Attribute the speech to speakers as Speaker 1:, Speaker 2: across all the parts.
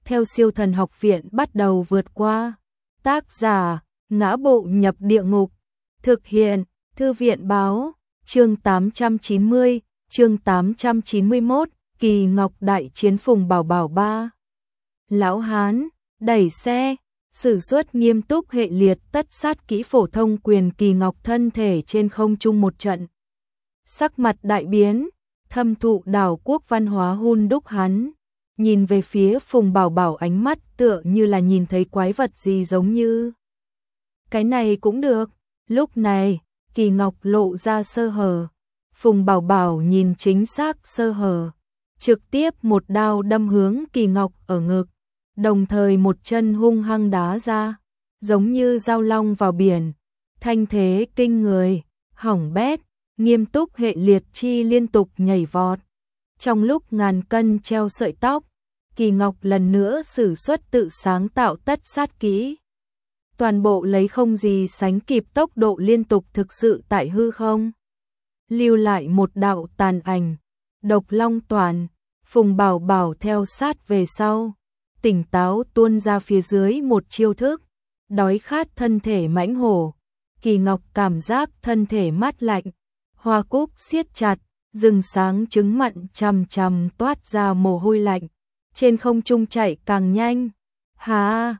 Speaker 1: theo Siêu Thần Học Viện bắt đầu vượt qua. Tác giả: Ngã Bộ Nhập Địa Ngục. Thực hiện: Thư viện báo. Chương 890, chương 891, Kỳ Ngọc đại chiến Phùng Bảo Bảo 3. Lão Hán đẩy xe, sử xuất nghiêm túc hệ liệt tất sát kỹ phổ thông quyền. Kỳ Ngọc thân thể trên không trung một trận, sắc mặt đại biến, thâm thụ đảo quốc văn hóa hun đúc hắn, nhìn về phía Phùng Bảo Bảo ánh mắt tựa như là nhìn thấy quái vật gì, giống như cái này cũng được. Lúc này, Kỳ Ngọc lộ ra sơ hở, Phùng Bảo Bảo nhìn chính xác sơ hở, trực tiếp một đao đâm hướng Kỳ Ngọc ở ngực, đồng thời một chân hung hăng đá ra, giống như dao long vào biển, thanh thế kinh người, hỏng bét. Nghiêm túc hệ liệt chi liên tục nhảy vọt. Trong lúc ngàn cân treo sợi tóc, Kỳ Ngọc lần nữa sử xuất tự sáng tạo tất sát kỹ. Toàn bộ lấy không gì sánh kịp tốc độ liên tục, thực sự tại hư không lưu lại một đạo tàn ảnh. Độc long toàn, Phùng Bảo Bảo theo sát về sau, tỉnh táo tuôn ra phía dưới một chiêu thức, đói khát thân thể mãnh hổ. Kỳ Ngọc cảm giác thân thể mát lạnh, hoa cúc siết chặt, rừng sáng trứng mặn chằm chằm toát ra mồ hôi lạnh, trên không trung chạy càng nhanh. Hà,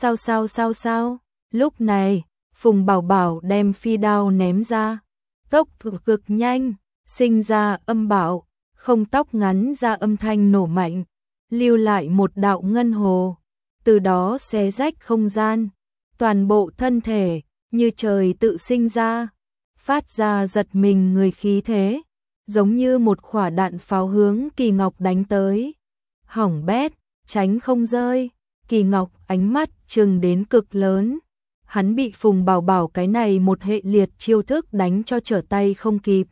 Speaker 1: sao? Lúc này, Phùng Bảo Bảo đem phi đao ném ra, tốc độ cực nhanh, sinh ra âm bạo, không tóc ngắn ra âm thanh nổ mạnh, lưu lại một đạo ngân hồ, từ đó xé rách không gian, toàn bộ thân thể như trời tự sinh ra, phát ra giật mình người khí thế, giống như một quả đạn pháo hướng Kỳ Ngọc đánh tới. Hỏng bét, tránh không rơi. Kỳ Ngọc ánh mắt trừng đến cực lớn, hắn bị Phùng Bảo Bảo cái này một hệ liệt chiêu thức đánh cho trở tay không kịp.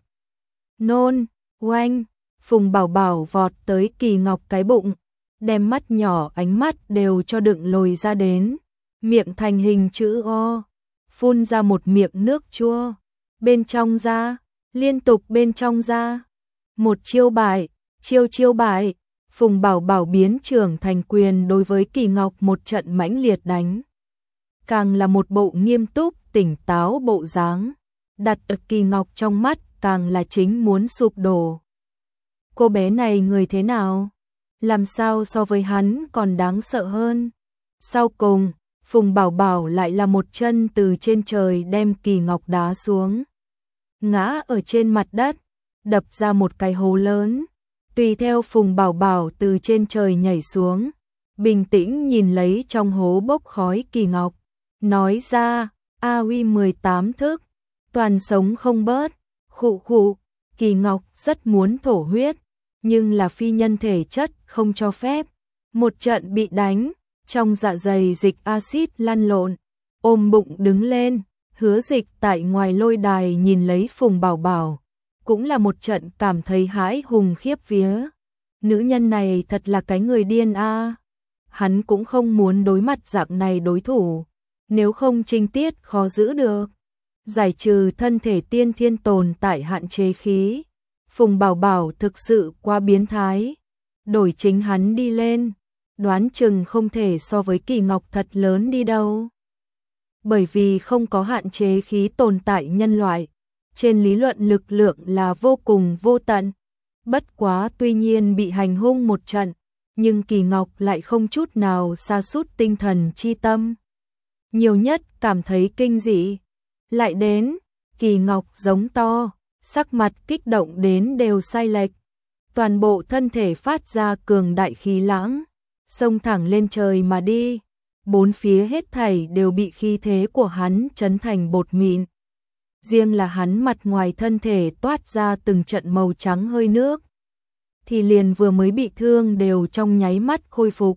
Speaker 1: Nôn, oanh, Phùng Bảo Bảo vọt tới Kỳ Ngọc cái bụng, đem mắt nhỏ ánh mắt đều cho đựng lồi ra đến, miệng thành hình chữ O, phun ra một miệng nước chua, bên trong ra, liên tục bên trong ra. Một chiêu bại, chiêu bại, Phùng Bảo Bảo biến trưởng thành quyền đối với Kỳ Ngọc một trận mãnh liệt đánh. Càng là một bộ nghiêm túc, tỉnh táo bộ dáng, đặt ở Kỳ Ngọc trong mắt càng là chính muốn sụp đổ. Cô bé này người thế nào? Làm sao so với hắn còn đáng sợ hơn? Sau cùng, Phùng Bảo Bảo lại là một chân từ trên trời đem Kỳ Ngọc đá xuống, ngã ở trên mặt đất, đập ra một cái hố lớn. Tùy theo Phùng Bảo Bảo từ trên trời nhảy xuống, bình tĩnh nhìn lấy trong hố bốc khói Kỳ Ngọc, nói ra: A uy 18 thức, toàn sống không bớt. Khụ. Kỳ Ngọc rất muốn thổ huyết, nhưng là phi nhân thể chất không cho phép. Một trận bị đánh, trong dạ dày dịch axit lăn lộn, ôm bụng đứng lên. Hứa Dịch tại ngoài lôi đài nhìn lấy Phùng Bảo Bảo, cũng là một trận cảm thấy hãi hùng khiếp vía. Nữ nhân này thật là cái người điên a. Hắn cũng không muốn đối mặt dạng này đối thủ, nếu không trinh tiết khó giữ được. Giải trừ thân thể tiên thiên tồn tại hạn chế khí, Phùng Bảo Bảo thực sự quá biến thái. Đổi chính hắn đi lên, đoán chừng không thể so với Kỳ Ngọc thật lớn đi đâu. Bởi vì không có hạn chế khí tồn tại nhân loại, trên lý luận lực lượng là vô cùng vô tận. Bất quá tuy nhiên bị hành hung một trận, nhưng Kỳ Ngọc lại không chút nào sa sút tinh thần chi tâm. Nhiều nhất cảm thấy kinh dị. Lại đến, Kỳ Ngọc giống to, sắc mặt kích động đến đều sai lệch. Toàn bộ thân thể phát ra cường đại khí lãng, xông thẳng lên trời mà đi. Bốn phía hết thảy đều bị khí thế của hắn chấn thành bột mịn. Riêng là hắn mặt ngoài thân thể toát ra từng trận màu trắng hơi nước, thì liền vừa mới bị thương đều trong nháy mắt khôi phục.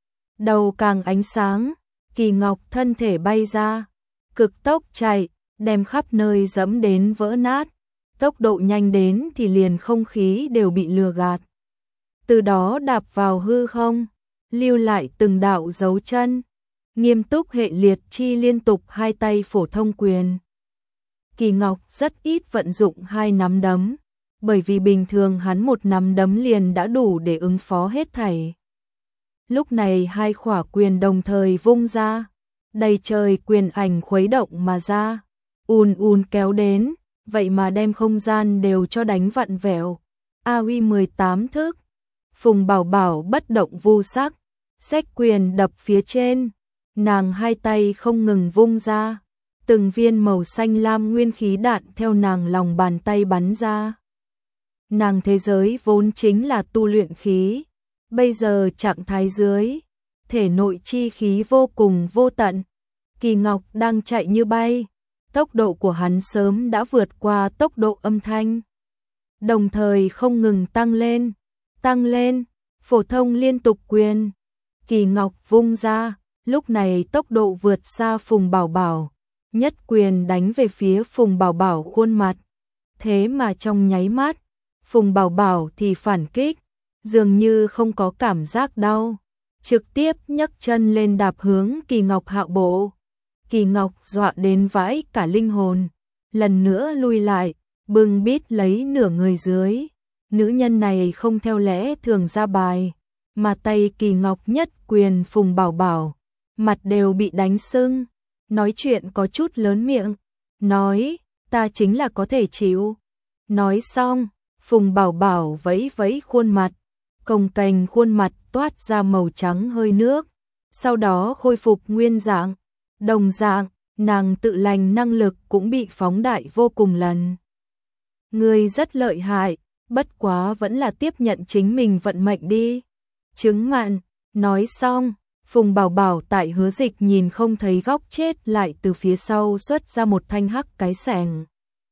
Speaker 1: Đầu càng ánh sáng, Kỳ Ngọc thân thể bay ra, cực tốc chạy, đem khắp nơi dẫm đến vỡ nát. Tốc độ nhanh đến thì liền không khí đều bị lừa gạt. Từ đó đạp vào hư không, lưu lại từng đạo dấu chân. Nghiêm túc hệ liệt chi liên tục hai tay phổ thông quyền. Kỳ Ngọc rất ít vận dụng hai nắm đấm, bởi vì bình thường hắn một nắm đấm liền đã đủ để ứng phó hết thảy. Lúc này hai khỏa quyền đồng thời vung ra, đầy trời quyền ảnh khuấy động mà ra, ùn kéo đến, vậy mà đem không gian đều cho đánh vặn vẹo. AOE 18 thức. Phùng Bảo Bảo bất động vu sắc, xách quyền đập phía trên, nàng hai tay không ngừng vung ra, từng viên màu xanh lam nguyên khí đạn theo nàng lòng bàn tay bắn ra. Nàng thế giới vốn chính là tu luyện khí, bây giờ trạng thái dưới, thể nội chi khí vô cùng vô tận. Kỳ Ngọc đang chạy như bay, tốc độ của hắn sớm đã vượt qua tốc độ âm thanh, đồng thời không ngừng tăng lên, phổ thông liên tục quyền. Kỳ Ngọc vung ra, lúc này tốc độ vượt xa Phùng Bảo Bảo, nhất quyền đánh về phía Phùng Bảo Bảo khuôn mặt. Thế mà trong nháy mắt, Phùng Bảo Bảo thì phản kích, dường như không có cảm giác đau, trực tiếp nhấc chân lên đạp hướng Kỳ Ngọc hạ bộ. Kỳ Ngọc dọa đến vãi cả linh hồn, lần nữa lui lại, bưng bít lấy nửa người dưới. Nữ nhân này không theo lẽ thường ra bài, mà tay Kỳ Ngọc nhất quyền Phùng Bảo Bảo, mặt đều bị đánh sưng, nói chuyện có chút lớn miệng, nói, ta chính là có thể chịu. Nói xong, Phùng Bảo Bảo vẫy vẫy khuôn mặt, cồng kềnh khuôn mặt toát ra màu trắng hơi nước, sau đó khôi phục nguyên dạng, đồng dạng, nàng tự lành năng lực cũng bị phóng đại vô cùng lần. Ngươi rất lợi hại, bất quá vẫn là tiếp nhận chính mình vận mệnh đi. Chứng mạn, nói xong, Phùng Bảo Bảo tại Hứa Dịch nhìn không thấy góc chết lại từ phía sau xuất ra một thanh hắc cái xẻng.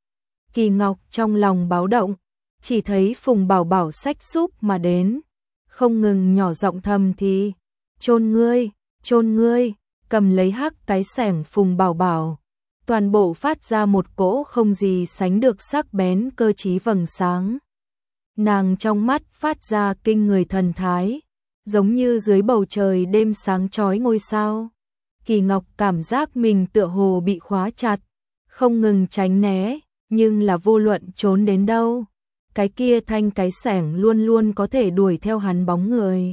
Speaker 1: Kỳ Ngọc trong lòng báo động, chỉ thấy Phùng Bảo Bảo xách súp mà đến, không ngừng nhỏ giọng thầm thì, chôn ngươi, cầm lấy hắc cái xẻng Phùng Bảo Bảo. Toàn bộ phát ra một cỗ không gì sánh được sắc bén cơ trí vầng sáng. Nàng trong mắt phát ra kinh người thần thái, giống như dưới bầu trời đêm sáng chói ngôi sao. Kỳ Ngọc cảm giác mình tựa hồ bị khóa chặt, không ngừng tránh né, nhưng là vô luận trốn đến đâu, cái kia thanh cái xẻng luôn luôn có thể đuổi theo hắn bóng người.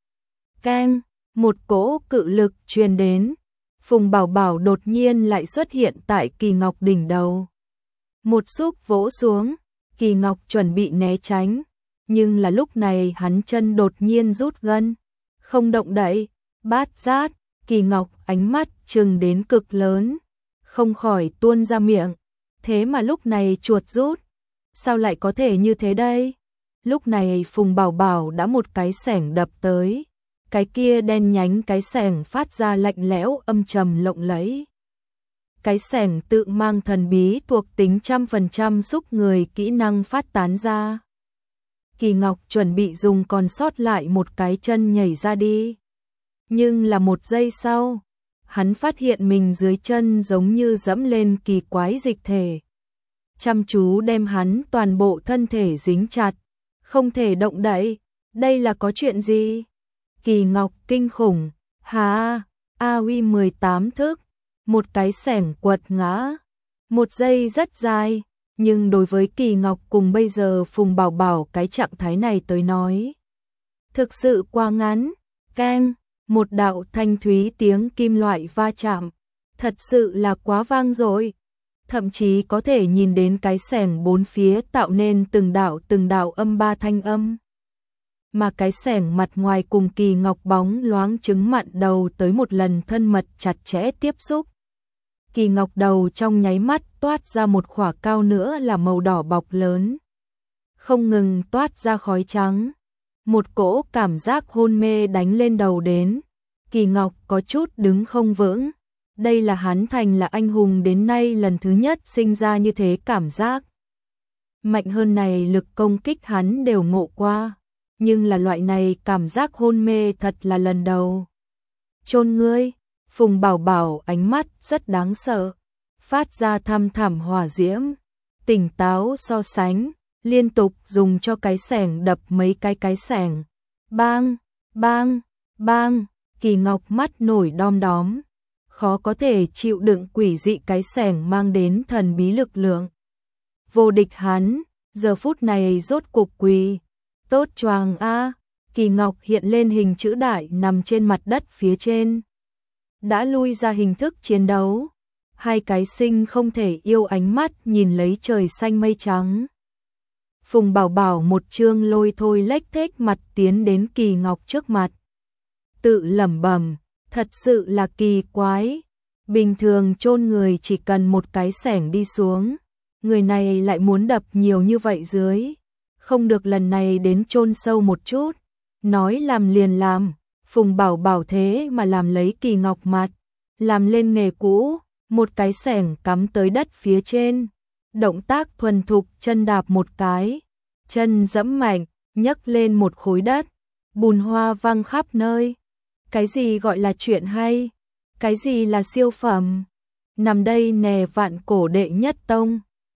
Speaker 1: Keng, một cỗ cự lực truyền đến. Phùng Bảo Bảo đột nhiên lại xuất hiện tại Kỳ Ngọc đỉnh đầu. Một xúc vỗ xuống, Kỳ Ngọc chuẩn bị né tránh, nhưng là lúc này hắn chân đột nhiên rút gân, không động đậy, bát giác, Kỳ Ngọc ánh mắt trừng đến cực lớn, không khỏi tuôn ra miệng, thế mà lúc này chuột rút, sao lại có thể như thế đây? Lúc này Phùng Bảo Bảo đã một cái xẻng đập tới. Cái kia đen nhánh cái xẻng phát ra lạnh lẽo âm trầm lộng lẫy. Cái xẻng tự mang thần bí thuộc tính 100% xúc người kỹ năng phát tán ra. Kỳ Ngọc chuẩn bị dùng còn sót lại một cái chân nhảy ra đi. Nhưng là một giây sau, hắn phát hiện mình dưới chân giống như dẫm lên kỳ quái dịch thể. Chăm chú đem hắn toàn bộ thân thể dính chặt, không thể động đậy, đây là có chuyện gì? Kỳ Ngọc kinh khủng, hà, AOE 18 thức, một cái xẻng quật ngã, một giây rất dài, nhưng đối với Kỳ Ngọc cùng bây giờ Phùng Bảo Bảo cái trạng thái này tới nói, thực sự quá ngắn. Keng, một đạo thanh thúy tiếng kim loại va chạm, thật sự là quá vang dội, thậm chí có thể nhìn đến cái xẻng bốn phía tạo nên từng đạo âm ba thanh âm. Mà cái xẻng mặt ngoài cùng Kỳ Ngọc bóng loáng chứng mặn đầu tới một lần thân mật chặt chẽ tiếp xúc. Kỳ Ngọc đầu trong nháy mắt toát ra một khỏa cao nữa là màu đỏ bọc lớn, không ngừng toát ra khói trắng. Một cỗ cảm giác hôn mê đánh lên đầu đến, Kỳ Ngọc có chút đứng không vững. Đây là hắn thành là anh hùng đến nay lần thứ nhất sinh ra như thế cảm giác. Mạnh hơn này lực công kích hắn đều ngộ qua, nhưng là loại này cảm giác hôn mê thật là lần đầu. Chôn ngươi, Phùng Bảo Bảo ánh mắt rất đáng sợ, phát ra thăm thẳm hỏa diễm, tỉnh táo so sánh, liên tục dùng cho cái xẻng đập mấy cái xẻng. Bang, bang, bang, Kỳ Ngọc mắt nổi đom đóm, khó có thể chịu đựng quỷ dị cái xẻng mang đến thần bí lực lượng. Vô địch hắn, giờ phút này rốt cục quỳ, tốt choàng a, Kỳ ngọc hiện lên hình chữ đại nằm trên mặt đất phía trên. Đã lui ra hình thức chiến đấu. Hai cái sinh không thể yêu ánh mắt nhìn lấy trời xanh mây trắng. Phùng Bảo Bảo một chương lôi thôi lếch thếch mặt tiến đến Kỳ Ngọc trước mặt. Tự lẩm bẩm, thật sự là kỳ quái. Bình thường chôn người chỉ cần một cái xẻng đi xuống. Người này lại muốn đập nhiều như vậy dưới. Không được, lần này đến chôn sâu một chút. Nói làm liền làm. Phùng Bảo Bảo thế mà làm lấy Kỳ Ngọc mặt. Làm lên nghề cũ. Một cái xẻng cắm tới đất phía trên. Động tác thuần thục, chân đạp một cái. Chân giẫm mạnh, nhấc lên một khối đất. Bùn hoa văng khắp nơi. Cái gì gọi là chuyện hay? Cái gì là siêu phẩm? Nằm đây nè, vạn cổ đệ nhất tông.